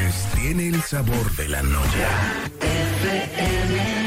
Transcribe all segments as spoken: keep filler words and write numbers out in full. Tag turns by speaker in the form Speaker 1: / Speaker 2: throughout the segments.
Speaker 1: Sánchez tiene el sabor de la noche. F M.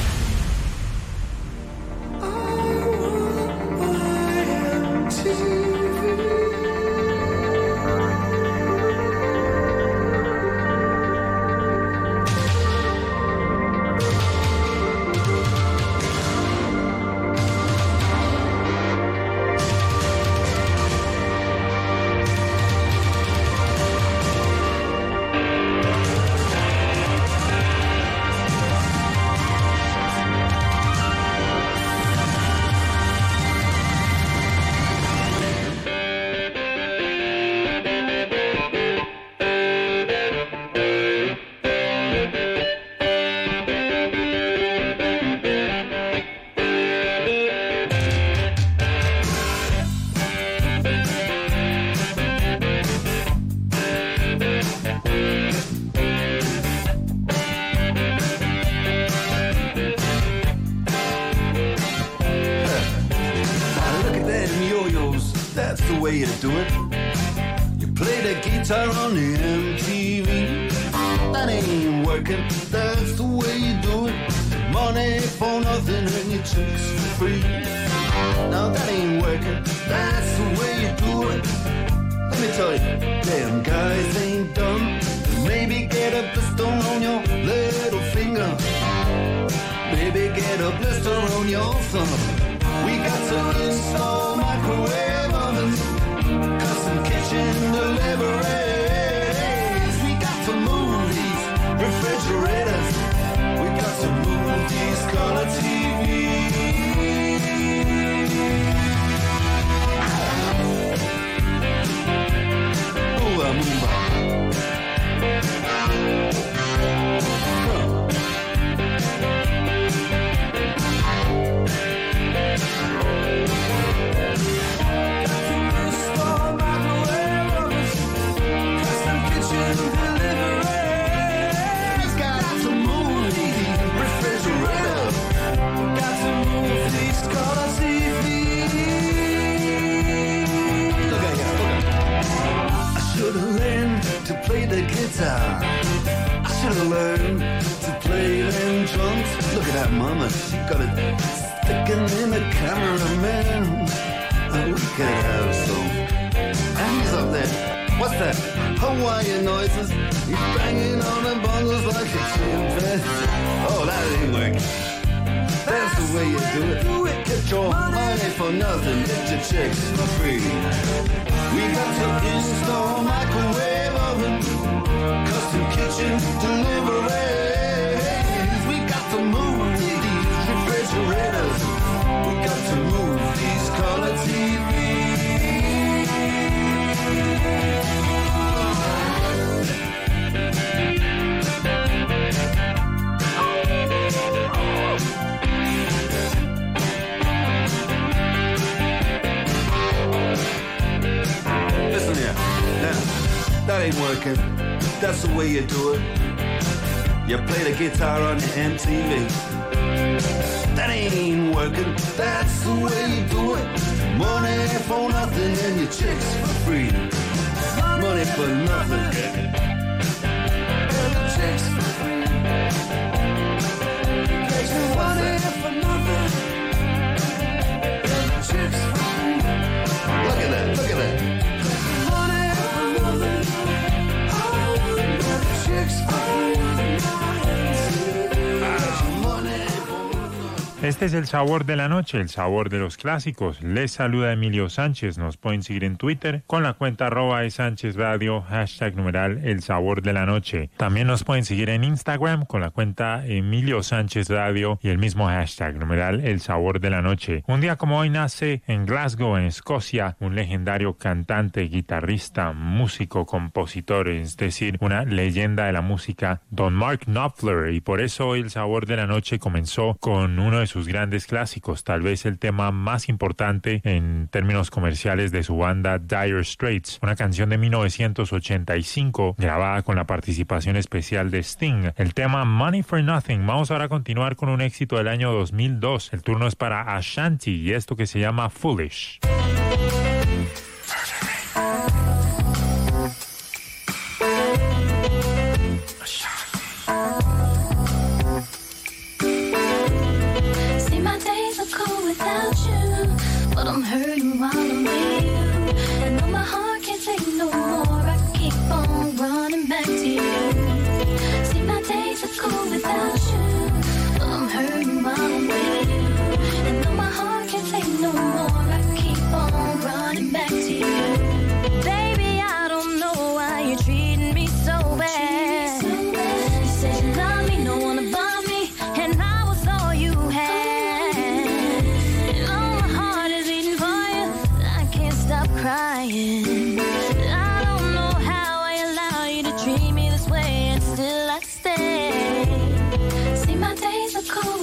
Speaker 2: Este es el sabor de la noche, el sabor de los clásicos. Les saluda Emilio Sánchez. Nos pueden seguir en Twitter con la cuenta arroba de Sánchez Radio, hashtag numeral el sabor de la noche. También nos pueden seguir en Instagram con la cuenta Emilio Sánchez Radio y el mismo hashtag numeral el sabor de la noche. Un día como hoy nace en Glasgow, en Escocia, un legendario cantante, guitarrista, músico, compositor, es decir, una leyenda de la música, Don Mark Knopfler. Y por eso hoy el sabor de la noche comenzó con uno de sus grandes clásicos, tal vez el tema más importante en términos comerciales de su banda Dire Straits, una canción de mil novecientos ochenta y cinco grabada con la participación especial de Sting, el tema Money for Nothing. Vamos ahora a continuar con un éxito del año dos mil dos. El turno es para Ashanti y esto que se llama Foolish.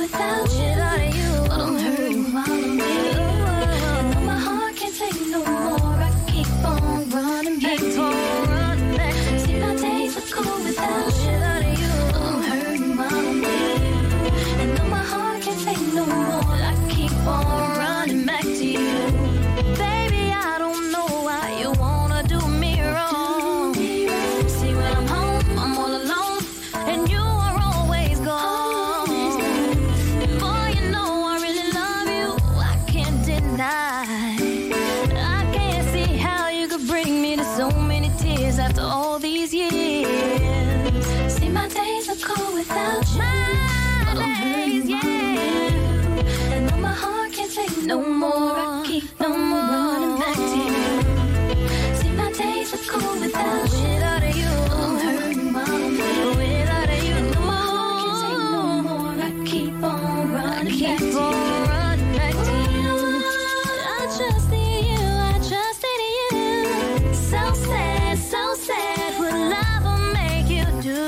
Speaker 3: without you. But I'm hurting while I'm with you. And though my heart can't take no more, I keep on running back to you. See, my days are cold without you. But I'm hurting while I'm with you. And though my heart can't take no more, I keep on running back to you. Baby, I don't know why you wanna do me wrong. See, when I'm home, I'm all alone, and you are always gone. And boy, you know I really love you, I can't deny. I can't see how you could bring me to so many tears after all these years. See, my days are cold without you. My days, yeah. And though my heart can't take no more, I keep no more running back to you. See, my days are cold without you. Without you, I'm hurting while I'm with you. Without you, and though my heart can't take no more, I keep on running back to you. Running back to you. I trusted you, I trusted you. So sad, so sad, what love will make you do.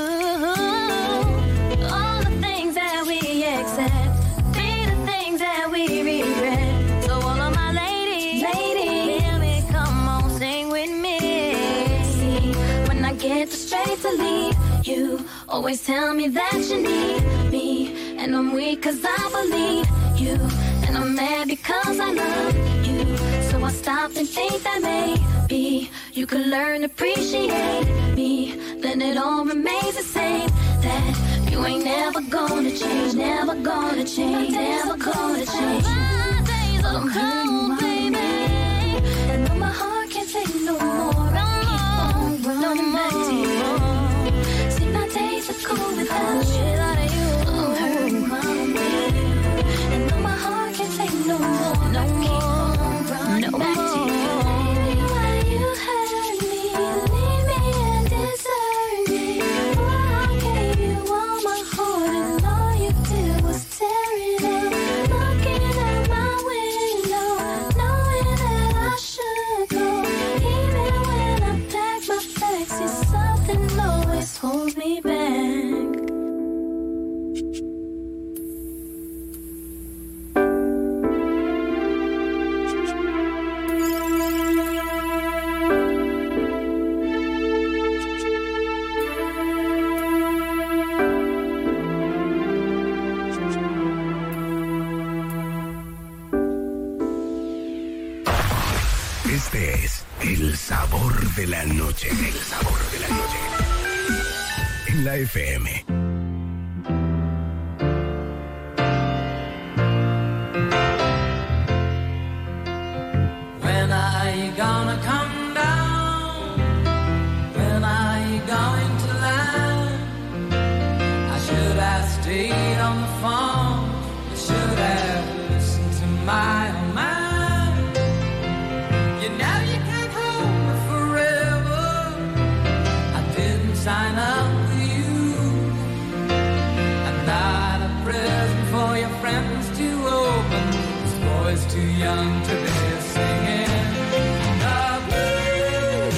Speaker 3: All the things that we accept, be the things that we regret. So all of my ladies, ladies, hear me, come on, sing with me. See, when I get the strength to leave, you always tell me that you need me. And I'm weak cause I believe you, and I'm mad because I love you. So I stop and think that maybe you could learn to appreciate me. Then it all remains the same, that you ain't never gonna change, never gonna change, never gonna change. My days are cold, baby, and though my heart can't take no more, I keep on running back to you. See, my days are cold without you. I'm hurting while I'm with you. And though my heart can't take no more, I keep on running back to you. Baby, why you hurt me, leave me and desert me? Why I gave you all my heart and all you did was tear it up. Looking out my window, knowing that I should go. Even when I pack my bags, see, something always holds me back.
Speaker 1: Este es el sabor de la noche. El sabor de la noche. En la F M.
Speaker 4: When are you gonna come down? When are you going to land? I should have stayed on the phone. I should have listened to my own mind. You know you can't hold me forever. I didn't sign up for you. I'm not a present for your friends to open. This boy's too young to be singing the blues.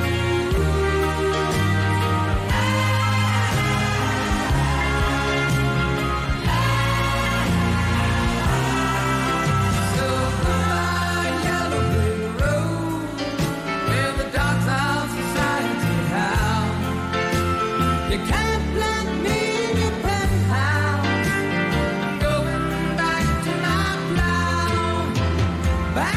Speaker 4: So goodbye, yellow brick road, where the dogs of society howl. You can't plant me in your penthouse. I'm going back to my plow. Back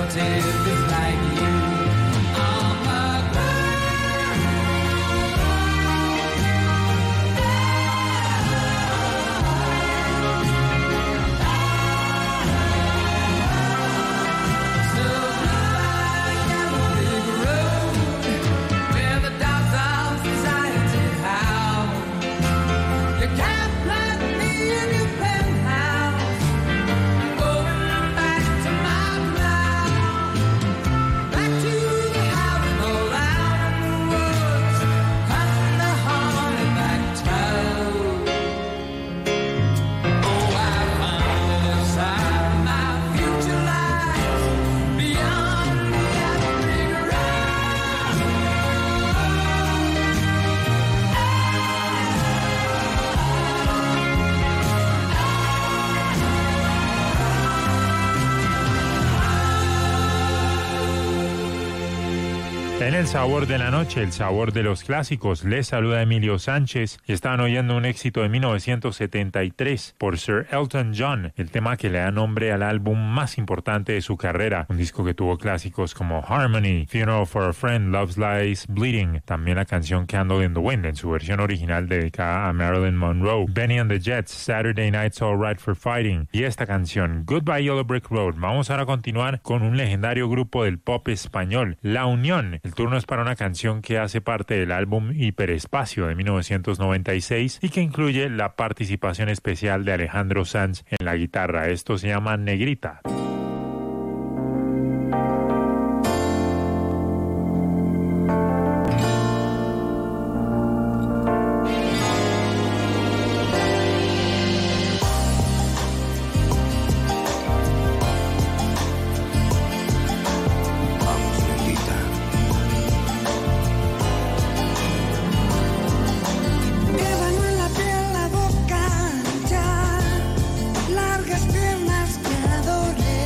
Speaker 4: relative is like you on the ground. So goodbye, yellow brick road, where the dogs of society howl. You can't plant me in your penthouse. Going back to my ground, back to the house all out in the woods, cutting the hornback toad. Oh, I found a side of my future lies beyond the yellow brick road.
Speaker 2: En el sabor de la noche, el sabor de los clásicos, les saluda Emilio Sánchez y están oyendo un éxito de mil novecientos setenta y tres por Sir Elton John, el tema que le da nombre al álbum más importante de su carrera, un disco que tuvo clásicos como Harmony, Funeral for a Friend, Love Lies Bleeding, también la canción Candle in the Wind en su versión original dedicada a Marilyn Monroe, Benny and the Jets, Saturday Night's All Right for Fighting y esta canción Goodbye Yellow Brick Road. Vamos ahora a continuar con un legendario grupo del pop español, La Unión. El turno es para una canción que hace parte del álbum Hiperespacio de mil novecientos noventa y seis y que incluye la participación especial de Alejandro Sanz en la guitarra. Esto se llama Negrita.
Speaker 1: Vamos, negrita.
Speaker 5: Ébano en la piel, la boca ancha, largas piernas que adoré.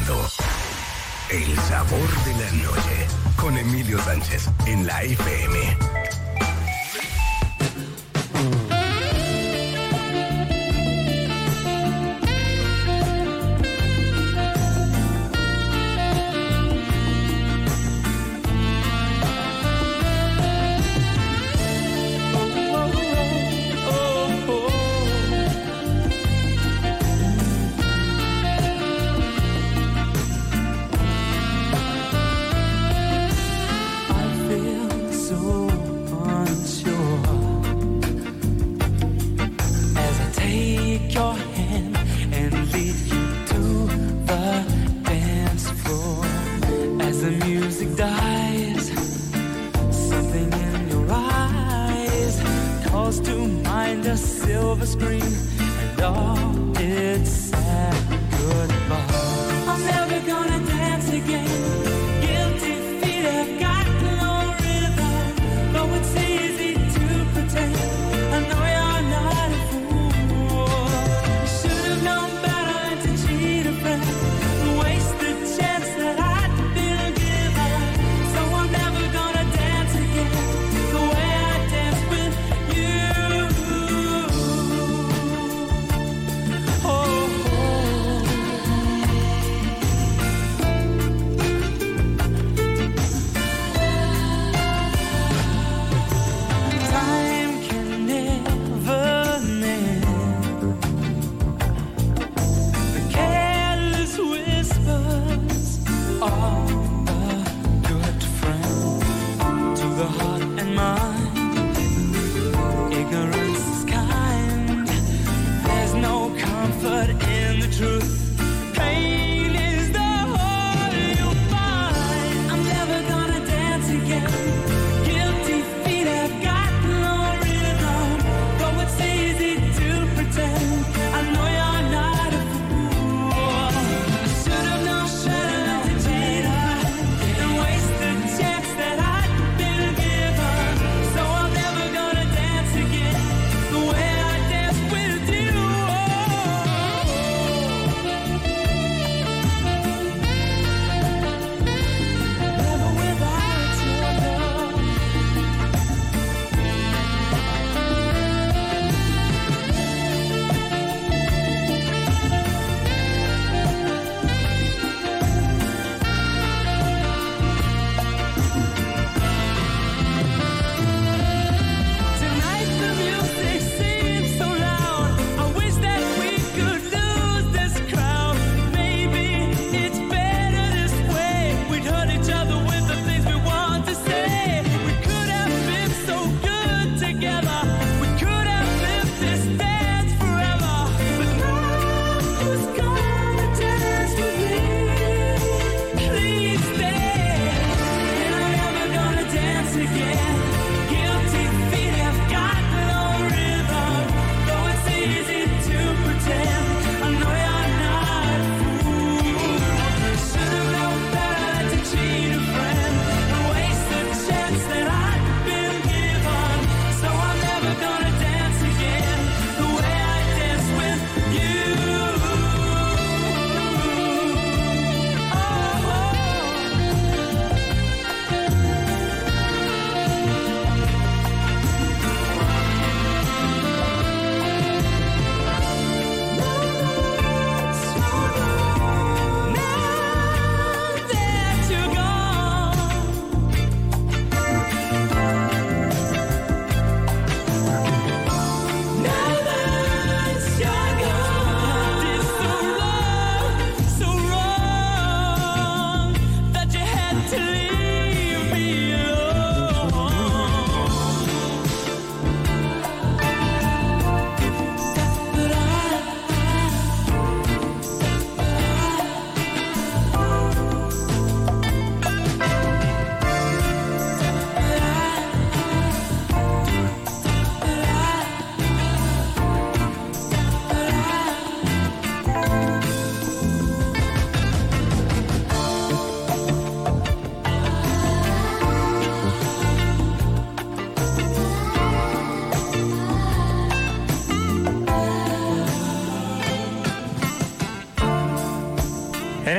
Speaker 1: escuchando El Sabor de la Noche con Emilio Sánchez en la F M.
Speaker 4: Oh,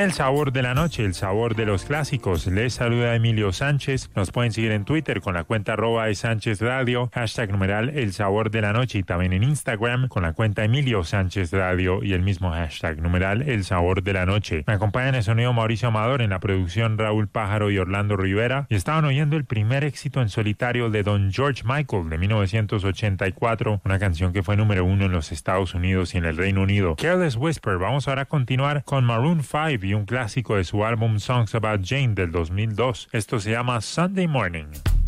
Speaker 2: En el sabor de la noche, el sabor de los clásicos, les saluda Emilio Sánchez. Nos pueden seguir en Twitter con la cuenta arroba de Sánchez Radio, hashtag numeral el sabor de la noche, y también en Instagram con la cuenta Emilio Sánchez Radio y el mismo hashtag numeral el sabor de la noche. Me acompaña en el sonido Mauricio Amador, en la producción Raúl Pájaro y Orlando Rivera, y estaban oyendo el primer éxito en solitario de Don George Michael de mil novecientos ochenta y cuatro, una canción que fue número uno en los Estados Unidos y en el Reino Unido. Careless Whisper. Vamos ahora a continuar con Maroon five y un clásico de su álbum Songs About Jane del dos mil dos. Esto se llama Sunday Morning.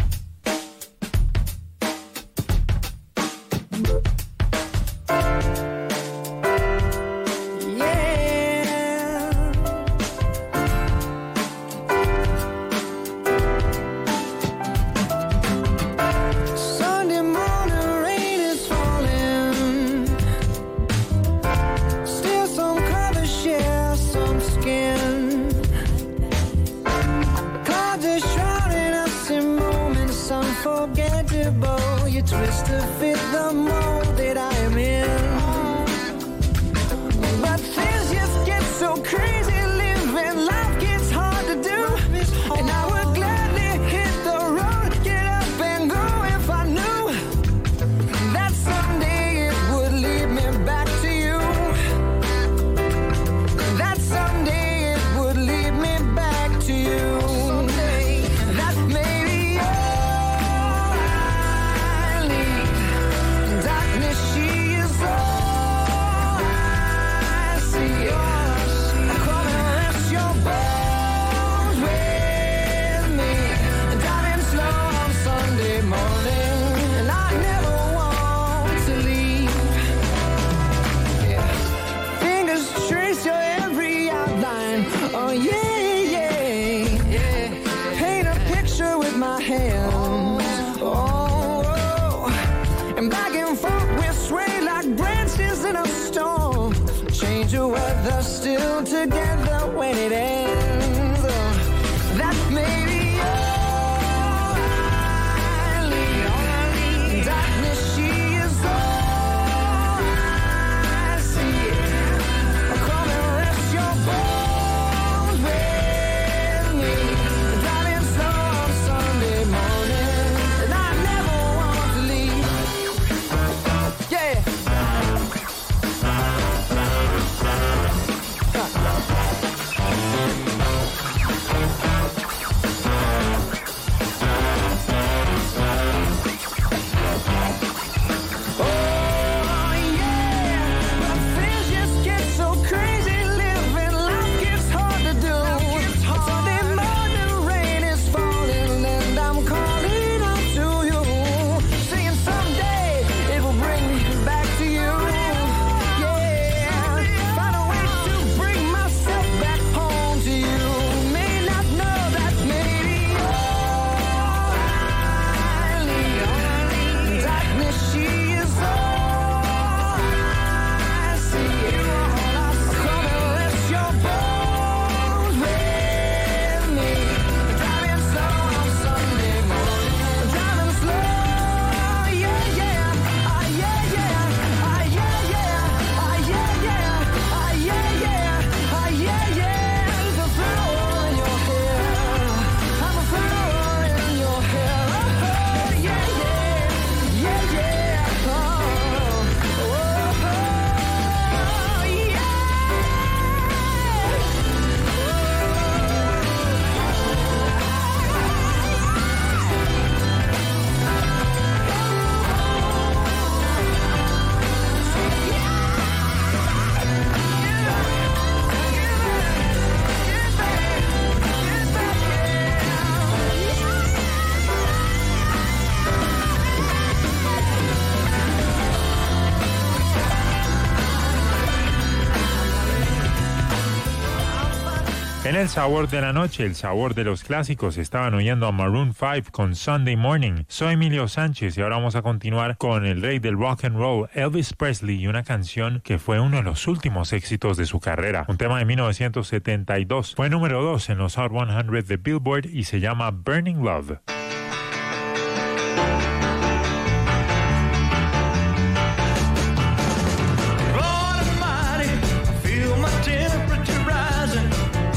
Speaker 5: Twist to fit the mold that I am in. But things just get so crazy, living life gets hard to do. And I would gladly hit the road, get up and go if I knew that someday it would lead me back to you. That someday it would lead me back to you. Someday, that maybe she is all I see. Come and rest your bones with me, driving slow on Sunday morning, and I never want to leave. Yeah. Fingers trace your every outline. Oh yeah, yeah, yeah. Paint a picture with my hands. Oh, oh. And back and forth we sway like branches in a storm. Change the weather, still together when it ends. Oh, that may be all I need. Darkness, she is all I see. Come and rest your bones with me, driving slow on Sunday morning, and I never want to leave. Yeah.
Speaker 2: En el sabor de la noche, el sabor de los clásicos, estaban oyendo a Maroon five con Sunday Morning. Soy Emilio Sánchez y ahora vamos a continuar con el rey del rock and roll, Elvis Presley, y una canción que fue uno de los últimos éxitos de su carrera. Un tema de mil novecientos setenta y dos. Fue número dos en los Hot cien de Billboard y se llama Burning Love.
Speaker 6: Lord Almighty, I feel my temperature rising.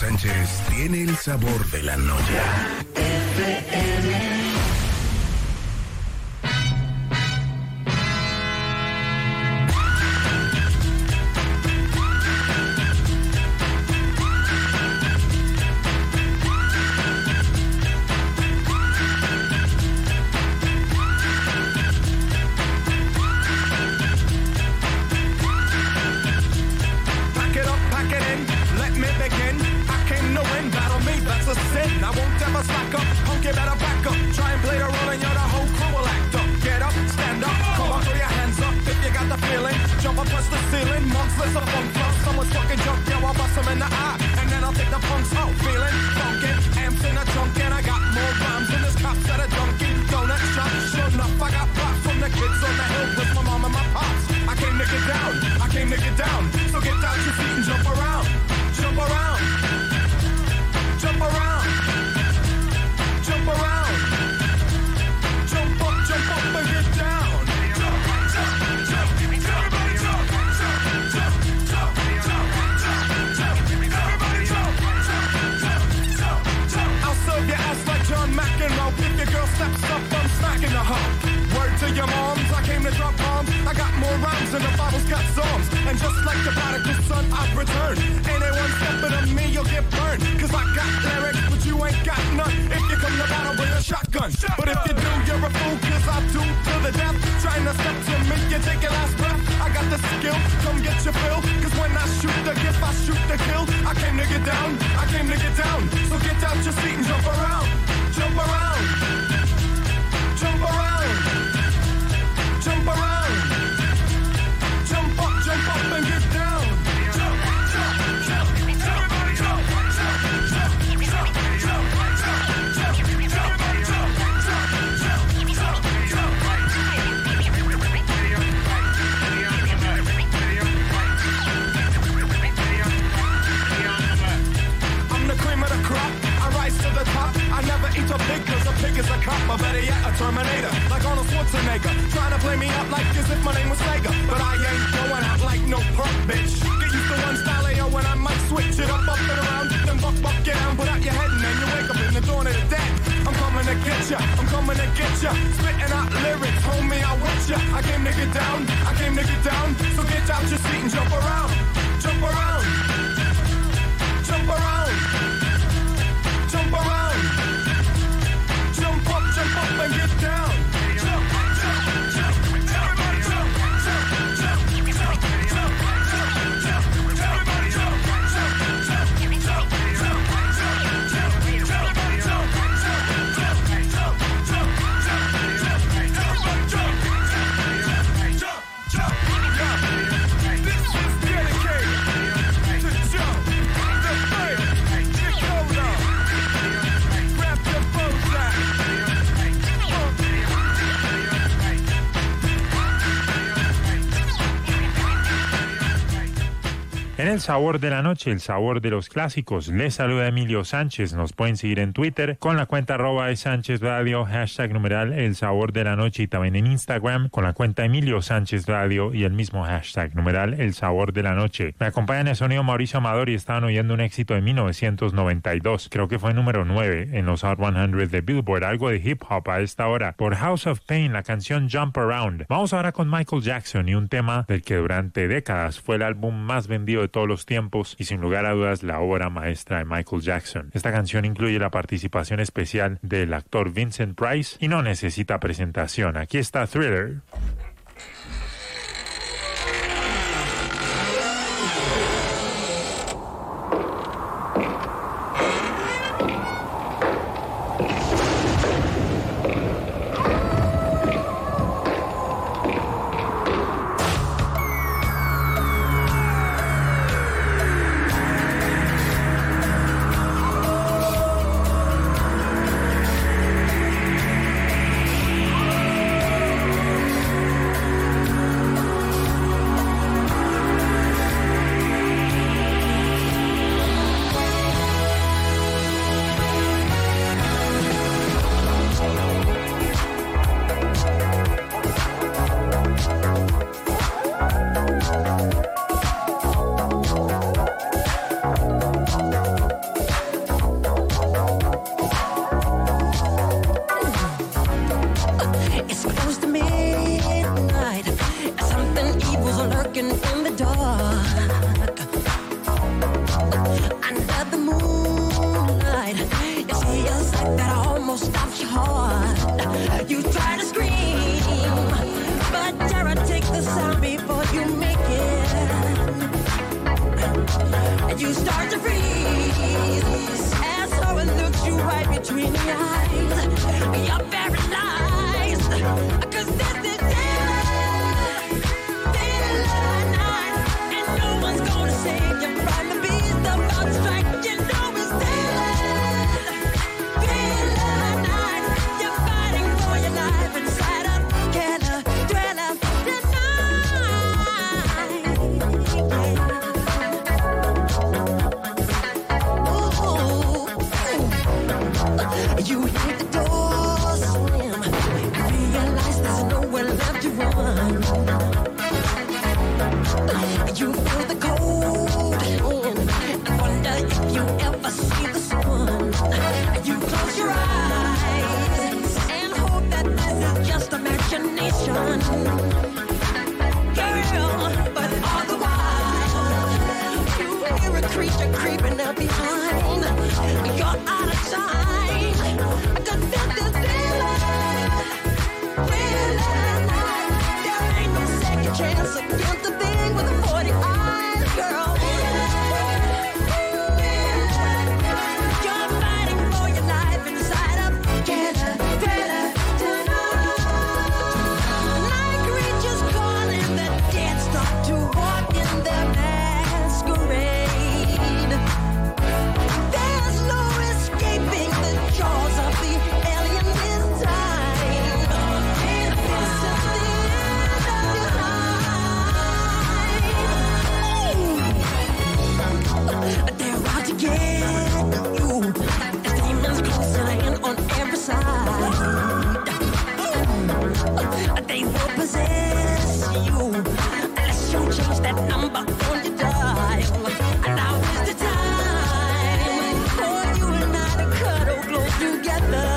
Speaker 1: Sánchez tiene el sabor de la noche.
Speaker 2: En el sabor de la noche, el sabor de los clásicos, les saluda Emilio Sánchez. Nos pueden seguir en Twitter con la cuenta arroba de Sánchez Radio, hashtag numeral el sabor de la noche, y también en Instagram con la cuenta Emilio Sánchez Radio y el mismo hashtag numeral el sabor de la noche. Me acompaña en el sonido Mauricio Amador y estaban oyendo un éxito de mil novecientos noventa y dos. Creo que fue número nueve en los Hot cien de Billboard, algo de hip hop a esta hora. Por House of Pain, la canción Jump Around. Vamos ahora con Michael Jackson y un tema del que durante décadas fue el álbum más vendido de todos los tiempos y sin lugar a dudas la obra maestra de Michael Jackson. Esta canción incluye la participación especial del actor Vincent Price y no necesita presentación. Aquí está Thriller.
Speaker 5: It's close to midnight. Something evil's lurking in the dark. Under the moonlight, you see a sight that almost stops your heart. You try to scream, but terror takes the sound before you make it. And you start to freeze as horror looks you right between the eyes. You're paralyzed, 'cause this is daylight, daylight night, and no one's gonna save you from the beast about to strike. You know it's daylight, daylight night. You're fighting for your life inside a killer thriller tonight. You hit the door slam, realize there's nowhere left to run. You feel the cold hand and wonder if you ever see the sun. You close your eyes and hope that this is just imagination, girl. But all the while you hear a creature creeping up behind. You're out of time, 'cause this is daylight, daylight night. There ain't no second chance against the thing with the forty eyes, girl. You're fighting for your life inside a killer thriller tonight. Night creatures calling the dead start to walk in their masquerade. There's no escaping the jaws of the alien this time. This is the end of your life. They're out to get you. The demons closing in on every side. They will possess you unless you change that number on your dial. Now is the time for you and I to cuddle close together.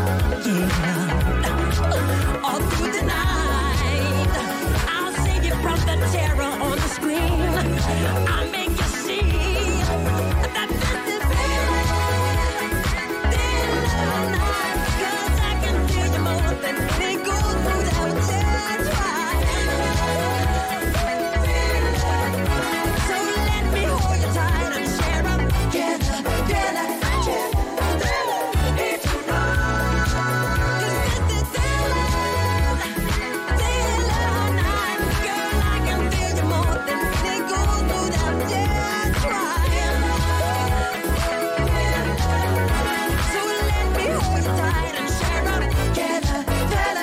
Speaker 5: Yeah. All through the night, I'll save you from the terror on the screen. I'll make you see that this is daylight, daylight night. 'Cause I can feel you more than any gold without dead twice. So let me hold you tight and share up together, together, together, it's tonight. 'Cause this is daylight, daylight night. Girl, I can feel you more than any gold without dead twice. So let me hold you tight and share up together, together.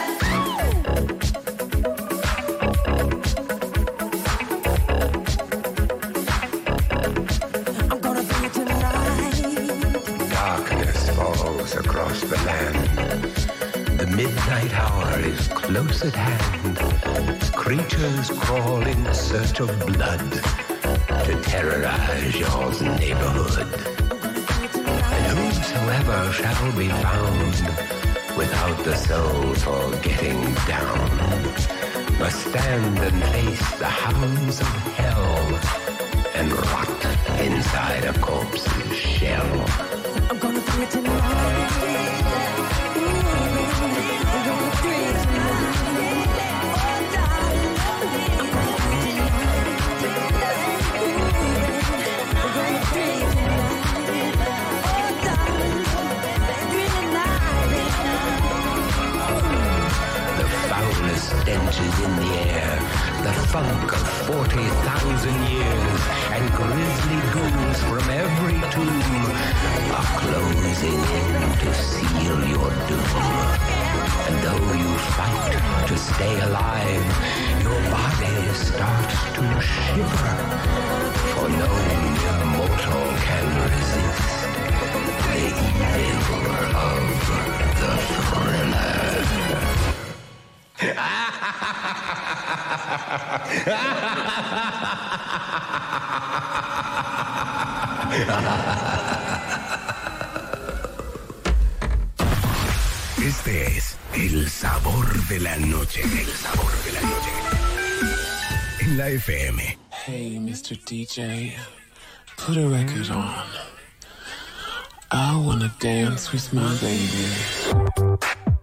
Speaker 5: I'm gonna bring it tonight.
Speaker 1: Darkness falls across the land. The midnight hour is close at hand. Creatures crawl in search of blood to terrorize your neighborhood. And whosoever shall be found without the soul for getting down must stand and face the hounds of hell and rot inside a corpse's shell.
Speaker 5: I'm gonna bring it tonight. I'm gonna bring it tonight. Oh, darling. I'm gonna bring it tonight. I'm gonna bring it tonight. Oh, darling. Bring it tonight.
Speaker 1: The foulest stench is in the air, the funk of forty thousand years, and grisly ghouls from every tomb are closing in to seal your doom. And though you fight to stay alive, your body starts to shiver, for no mere mortal can resist the evil of the thriller.
Speaker 6: Este es
Speaker 1: El sabor de la noche. El sabor de la noche. En la F M.
Speaker 6: Hey, mister D J, put a record on. I wanna dance with my baby.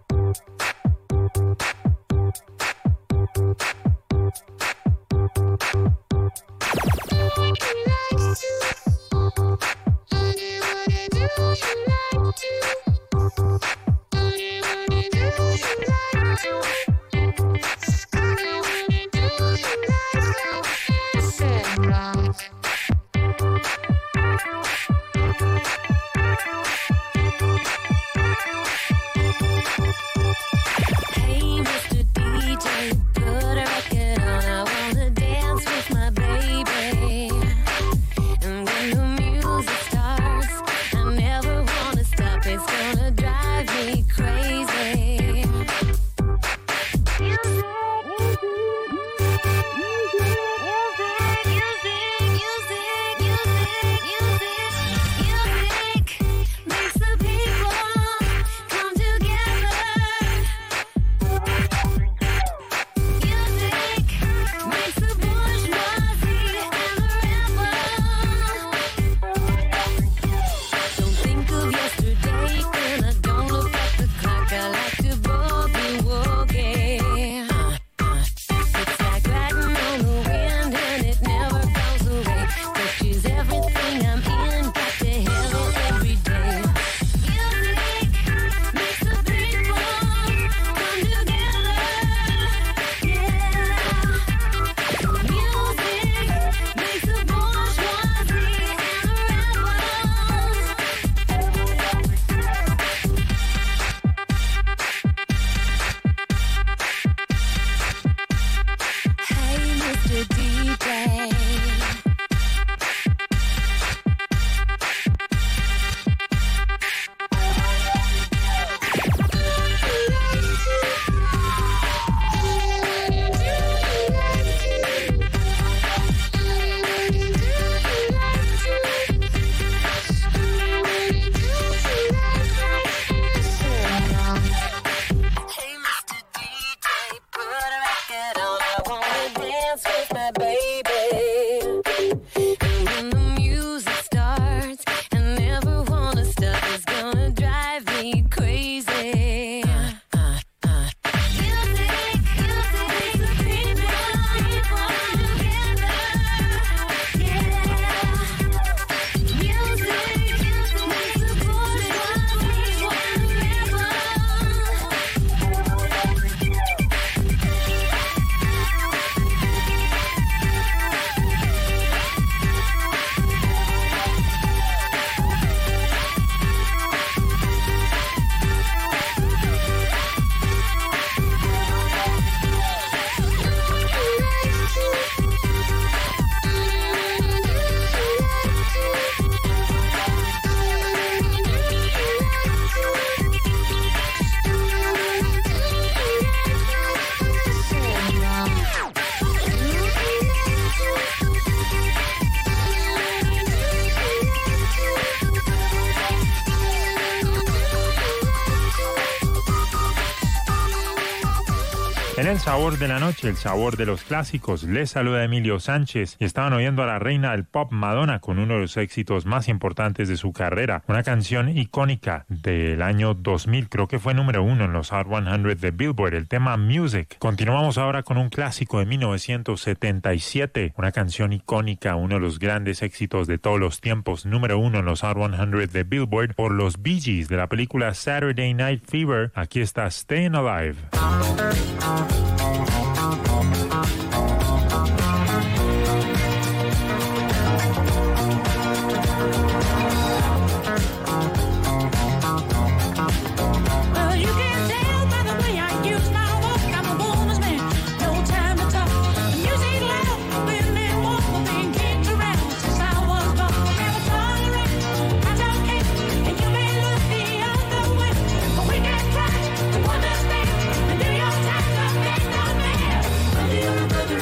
Speaker 2: En el sabor de la noche, el sabor de los clásicos, les saluda Emilio Sánchez y estaban oyendo a la reina del pop Madonna con uno de los éxitos más importantes de su carrera, una canción icónica del año dos mil, creo que fue número uno en los Hot cien de Billboard, el tema Music. Continuamos ahora con un clásico de mil novecientos setenta y siete, una canción icónica, uno de los grandes éxitos de todos los tiempos, número uno en los Hot cien de Billboard por los Bee Gees de la película Saturday Night Fever. Aquí está Stayin' Alive.
Speaker 5: Understand and do your time, but make no man.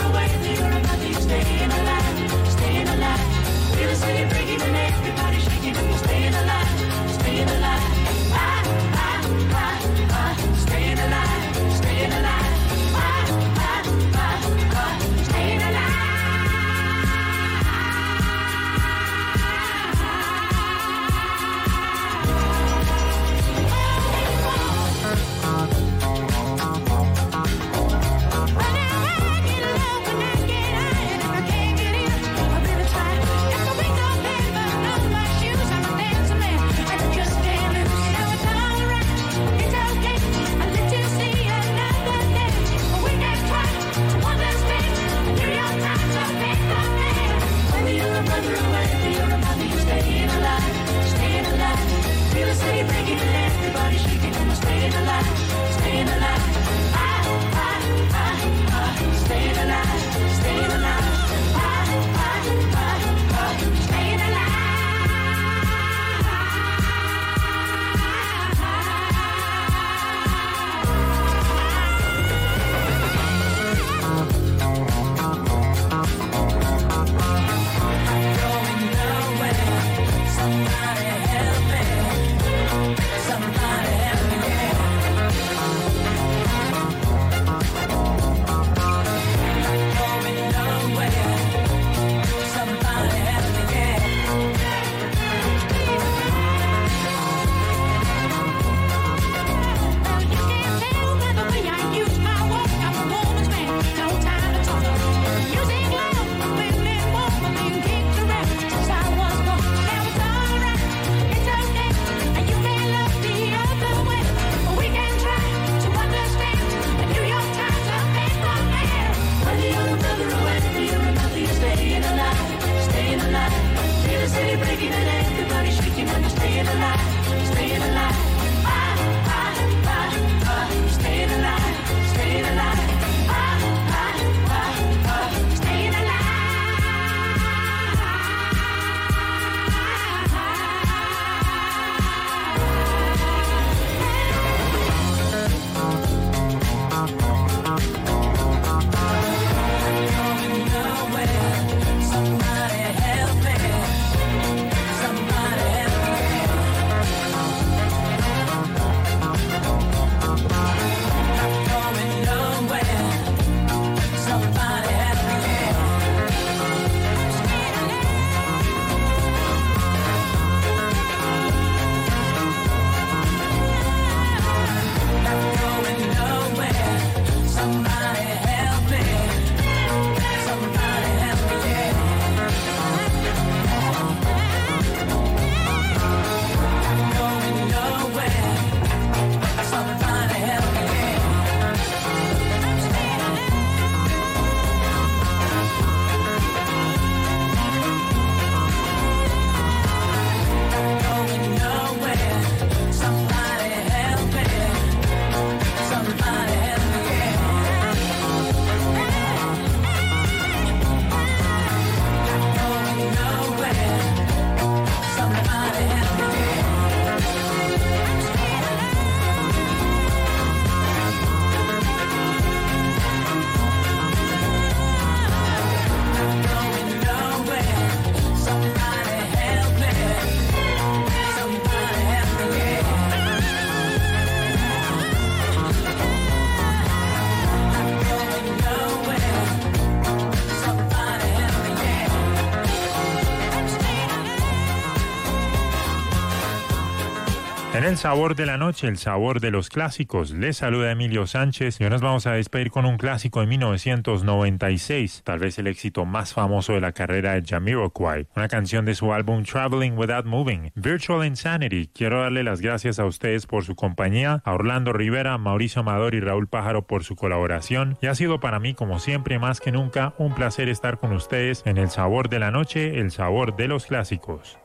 Speaker 2: En el sabor de la noche, el sabor de los clásicos, les saluda Emilio Sánchez y hoy nos vamos a despedir con un clásico de mil novecientos noventa y seis, tal vez el éxito más famoso de la carrera de Jamiroquai, una canción de su álbum Traveling Without Moving, Virtual Insanity. Quiero darle las gracias a ustedes por su compañía, a Orlando Rivera, Mauricio Amador y Raúl Pájaro por su colaboración, y ha sido para mí, como siempre, más que nunca, un placer estar con ustedes en el sabor de la noche, el sabor de los clásicos.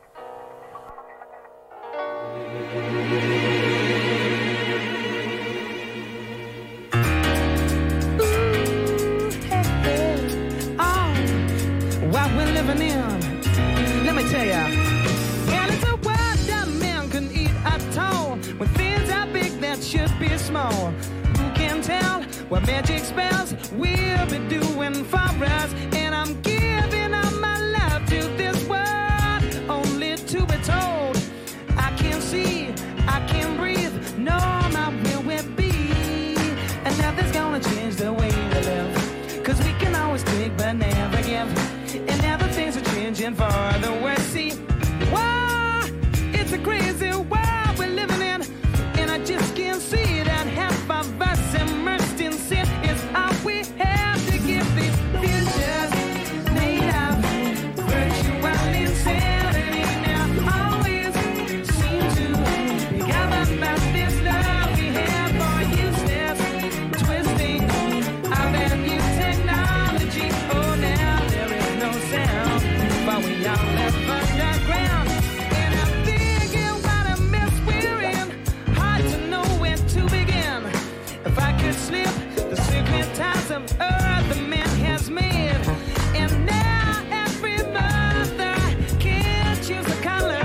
Speaker 5: What we're living in, let me tell ya. And it's a world that man can eat at all. When things are big that should be small. Who can tell what magic spells we'll be doing for us? And I'm giving all my love to this world, only to be told I can't see, I can't breathe, no, my will will be. And nothing's gonna change the way we live, 'cause we can always take but never give. And now the things are changing for the worse. See, wow, it's a crazy world we're living in, and I just can't see that half of us immersed in sin is all we have to give. These futures made of virtual insanity now always seem to be governed by this love we have for useless twisting of that new technology. Oh, now there is no sound, but we all live underground. And I'm thinking what a mess we're in, hard to know where to begin. If I could slip the secret ties of earth the man has made, and now every mother can choose a color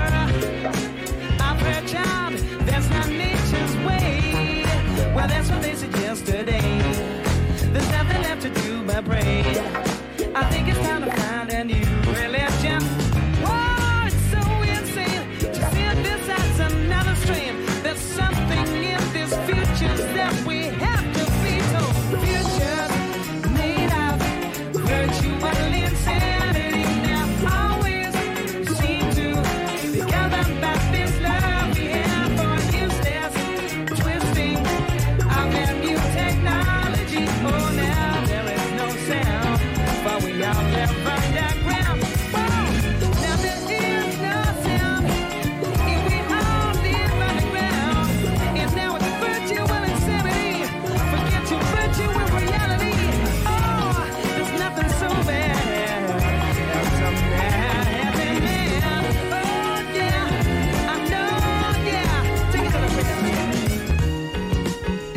Speaker 5: of her child. That's not nature's way. Well, that's what they said yesterday. There's nothing left to do but pray. I think it's time to find a new religion. Whoa, it's so insane to see this as another stream. There's something in this future that we have to be told. Futures made of virtual insanity now always seem to be governed by this love we have for useless twisting of their new technology. Oh, now there is no sound, but we all live underground. Whoa, now there is no sound, and we all live underground. And now it's virtual insanity. Forget your virtual reality. Oh, there's nothing so bad. Something happening. Oh yeah, I know. Yeah, take it to the rhythm.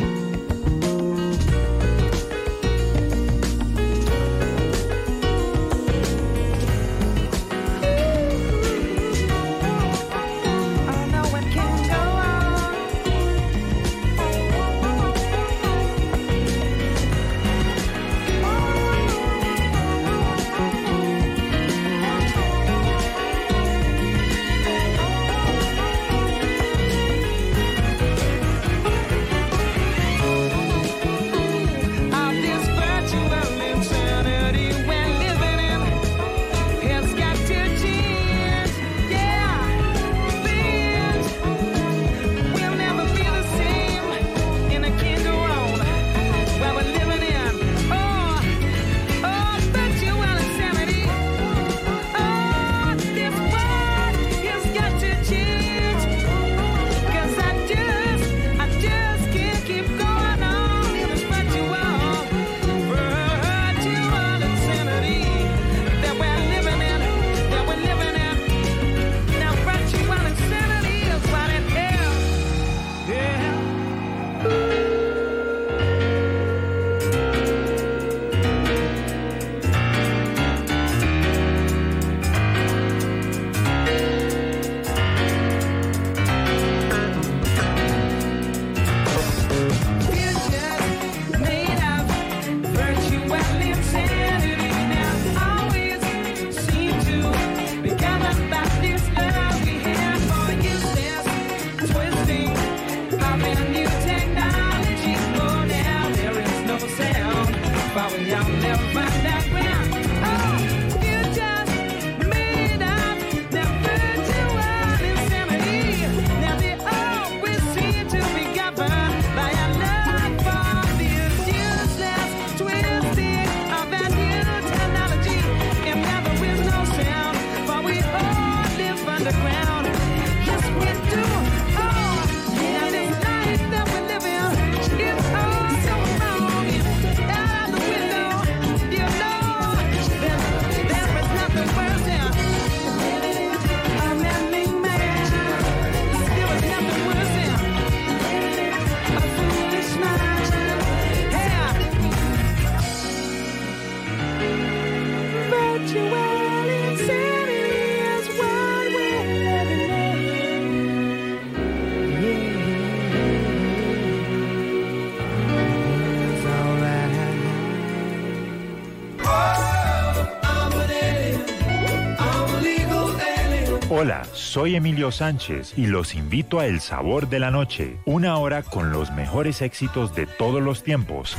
Speaker 5: I know it can go of this virtual insanity we're living in. It's got to change, yeah. Things will never be the same in a kingdom where we're living in. Oh, oh, virtual insanity. Oh, this world has got to change, 'cause I just, I just can't keep going on in this virtual, virtual insanity that we're living in, that we're living in. Now virtual insanity is what it is. Yeah. Futures made of virtual insanity now always seem to be governed by this love we have for useless twisting of a new technology. Oh, now there is no sound, but we all live underground. Oh, futures made of the virtual insanity. Now they always
Speaker 2: Hola, soy Emilio Sánchez y los invito a El Sabor de la Noche, una hora con los mejores éxitos de todos los tiempos.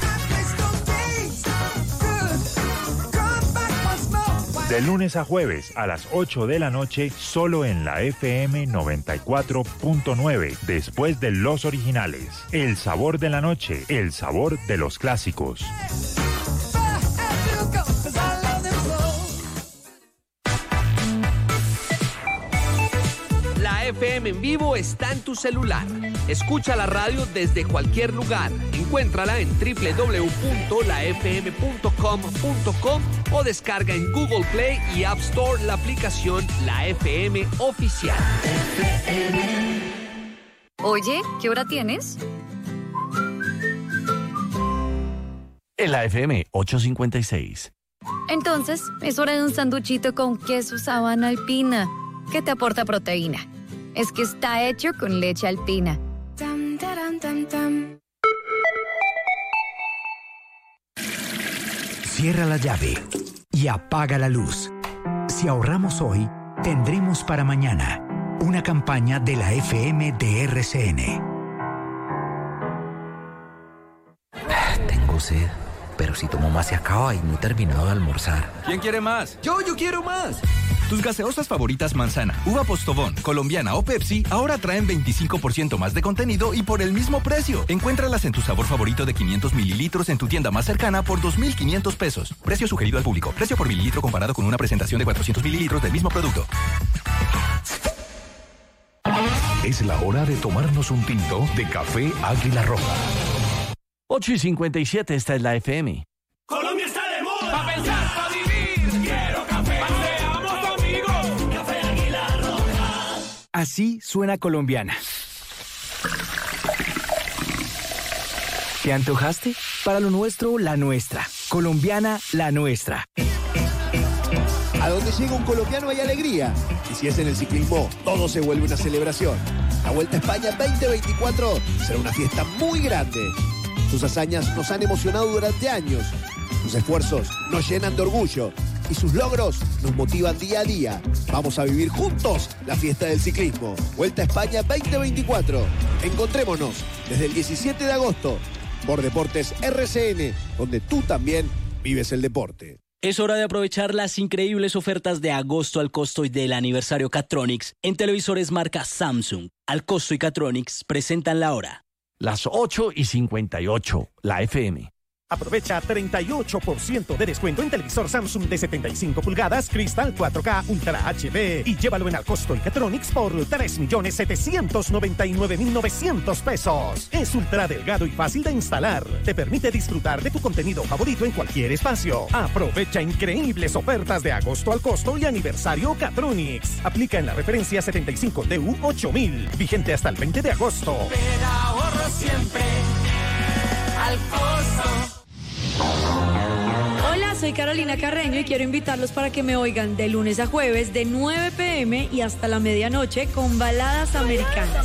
Speaker 2: De lunes a jueves a las ocho de la noche, solo en la F M noventa y cuatro punto nueve, después de los originales. El Sabor de la Noche, el sabor de los clásicos.
Speaker 7: La F M en vivo está en tu celular. Escucha la radio desde cualquier lugar. Encuéntrala en doble u doble u doble u punto la f m punto com punto co o descarga en Google Play y App Store la aplicación La F M Oficial.
Speaker 8: Oye, ¿qué hora tienes?
Speaker 9: En la F M ocho cincuenta y seis.
Speaker 8: Entonces, es hora de un sanduchito con queso Sabana Alpina, que te aporta proteína. Es que está hecho con leche alpina. Tam, taram, tam, tam.
Speaker 10: Cierra la llave y apaga la luz. Si ahorramos hoy, tendremos para mañana. Una campaña de la F M de R C N.
Speaker 11: Tengo sed, pero si tomo más se acaba y no he terminado de almorzar.
Speaker 12: ¿Quién quiere más? ¡Yo, yo quiero más! Tus gaseosas favoritas manzana, uva Postobón, colombiana o Pepsi ahora traen veinticinco por ciento más de contenido y por el mismo precio. Encuéntralas en tu sabor favorito de quinientos mililitros en tu tienda más cercana por dos mil quinientos pesos. Precio sugerido al público. Precio por mililitro comparado con una presentación de cuatrocientos mililitros del mismo producto.
Speaker 13: Es la hora de tomarnos un tinto de café Águila Roja.
Speaker 9: ocho y cincuenta y siete, esta es la F M.
Speaker 14: Colombia está de moda. Pa' pensar, pa' vivir. Quiero café. Paseamos amigos. Café Águila Roja.
Speaker 15: Así suena colombiana. ¿Te antojaste? Para lo nuestro, la nuestra. Colombiana, la nuestra.
Speaker 16: A donde llega un colombiano hay alegría. Y si es en el ciclismo, todo se vuelve una celebración. La Vuelta a España veinte veinticuatro será una fiesta muy grande. Sus hazañas nos han emocionado durante años. Sus esfuerzos nos llenan de orgullo. Y sus logros nos motivan día a día. Vamos a vivir juntos la fiesta del ciclismo. Vuelta a España veinte veinticuatro. Encontrémonos desde el diecisiete de agosto por Deportes R C N, donde tú también vives el deporte.
Speaker 17: Es hora de aprovechar las increíbles ofertas de agosto al costo y del aniversario Catronics en televisores marca Samsung. Al costo y Catronics presentan la hora.
Speaker 9: Las ocho y cincuenta y ocho, la F M.
Speaker 18: Aprovecha treinta y ocho por ciento de descuento en televisor Samsung de setenta y cinco pulgadas, Cristal cuatro K Ultra H D y llévalo en Alcosto y Catronics por tres millones setecientos noventa y nueve mil novecientos pesos. Es ultra delgado y fácil de instalar. Te permite disfrutar de tu contenido favorito en cualquier espacio. Aprovecha increíbles ofertas de agosto al costo y aniversario Catronics. Aplica en la referencia setenta y cinco D U ocho mil. Vigente hasta el veinte de agosto.
Speaker 4: Pero ahorro siempre al costo.
Speaker 19: Hola, soy Carolina Carreño y quiero invitarlos para que me oigan de lunes a jueves de nueve pe eme y hasta la medianoche con baladas americanas.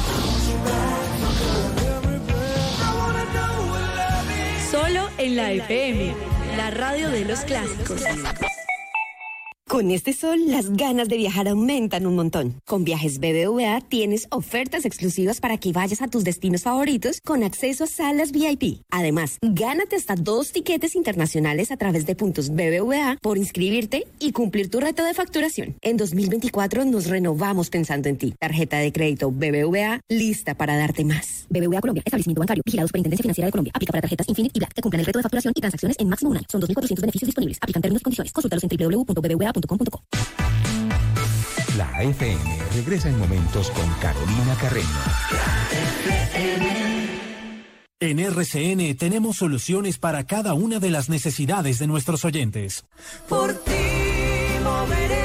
Speaker 19: Solo en la F M, la radio de los clásicos.
Speaker 20: Con este sol, las ganas de viajar aumentan un montón. Con Viajes B B V A tienes ofertas exclusivas para que vayas a tus destinos favoritos con acceso a salas V I P. Además, gánate hasta dos tiquetes internacionales a través de puntos B B V A por inscribirte y cumplir tu reto de facturación. En dos mil veinticuatro nos renovamos pensando en ti. Tarjeta de crédito B B V A lista para darte más. B B V A Colombia, establecimiento bancario, vigilado Superintendencia Financiera de Colombia. Aplica para tarjetas Infinite y Black que cumplan el reto de facturación y transacciones en máximo un año. Son dos mil cuatrocientos beneficios disponibles. Aplican términos y condiciones. Consúltalos en doble u doble u doble u punto b b v a punto com punto co.
Speaker 13: La F M regresa en momentos con Carolina Carreño.
Speaker 21: En R C N tenemos soluciones para cada una de las necesidades de nuestros oyentes.
Speaker 4: Por ti moveré